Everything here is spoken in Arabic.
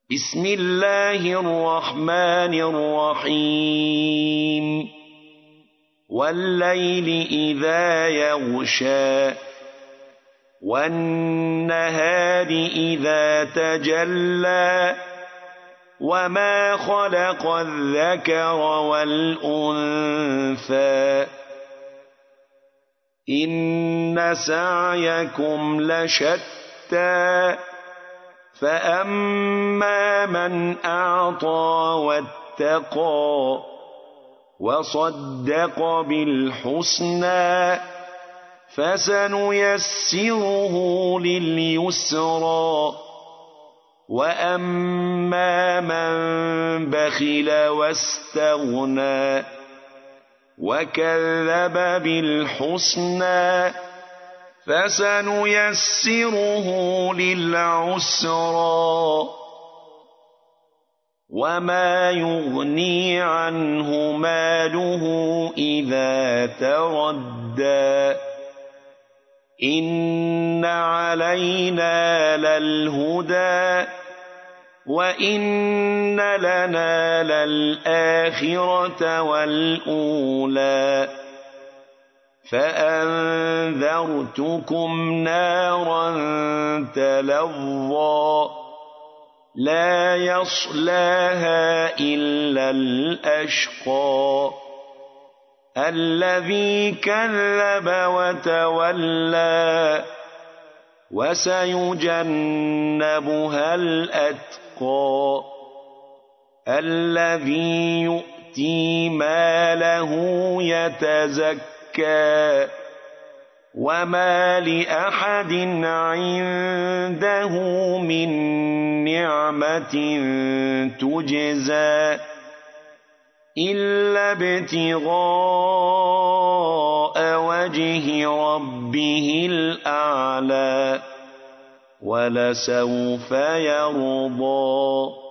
بسم الله الرحمن الرحيم والليل إذا يغشى والنهار إذا تجلى وما خلق الذكر والأنثى إن سعيكم لشتى فأما من أعطى واتقى وصدق بالحسنى فسنيسره لليسرى وأما من بخل واستغنى وكذب بالحسنى فسنيسره للعسرى وما يغني عنه ماله إذا تردى إن علينا للهدى وإن لنا للآخرة والأولى فأنذرتكم نارا تلظى لا يصلاها إلا الأشقى الذي كذب وتولى وسيجنبها الأتقى الذي يؤتي ماله يتزكى وما لأحد عنده من نعمة تجزى إلا ابتغاء وجه ربه الأعلى ولسوف يرضى.